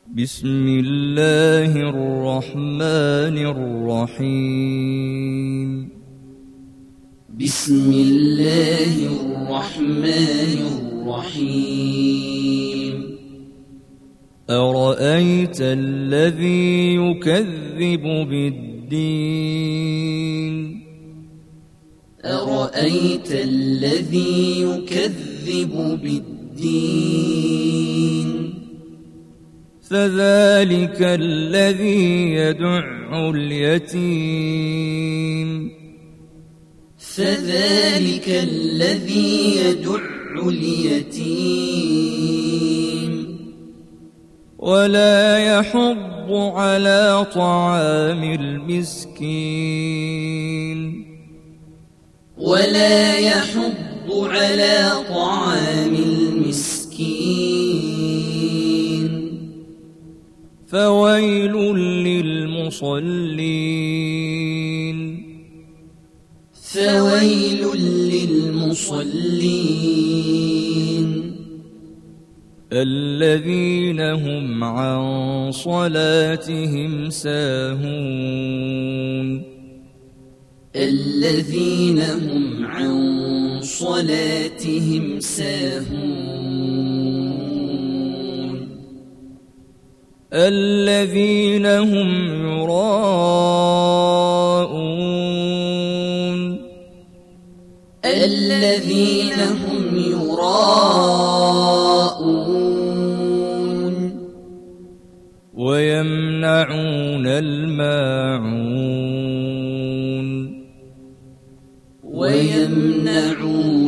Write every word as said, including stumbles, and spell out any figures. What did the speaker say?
بسم الله الرحمن الرحيم بسم الله الرحمن الرحيم أرأيت الذي يكذب بالدين أرأيت الذي يكذب بالدين فذلك الذي يدع اليتيم فذلك الذي يدع اليتيم ولا يحض على طعام المسكين ولا يحض على طعام المسكين فويل للمصلين فويل للمصلين الذين هم عن صلاتهم ساهون الذين هم عن صلاتهم ساهون الذين هم يراءون الذين هم يراءون ويمنعون الماعون ويمنعون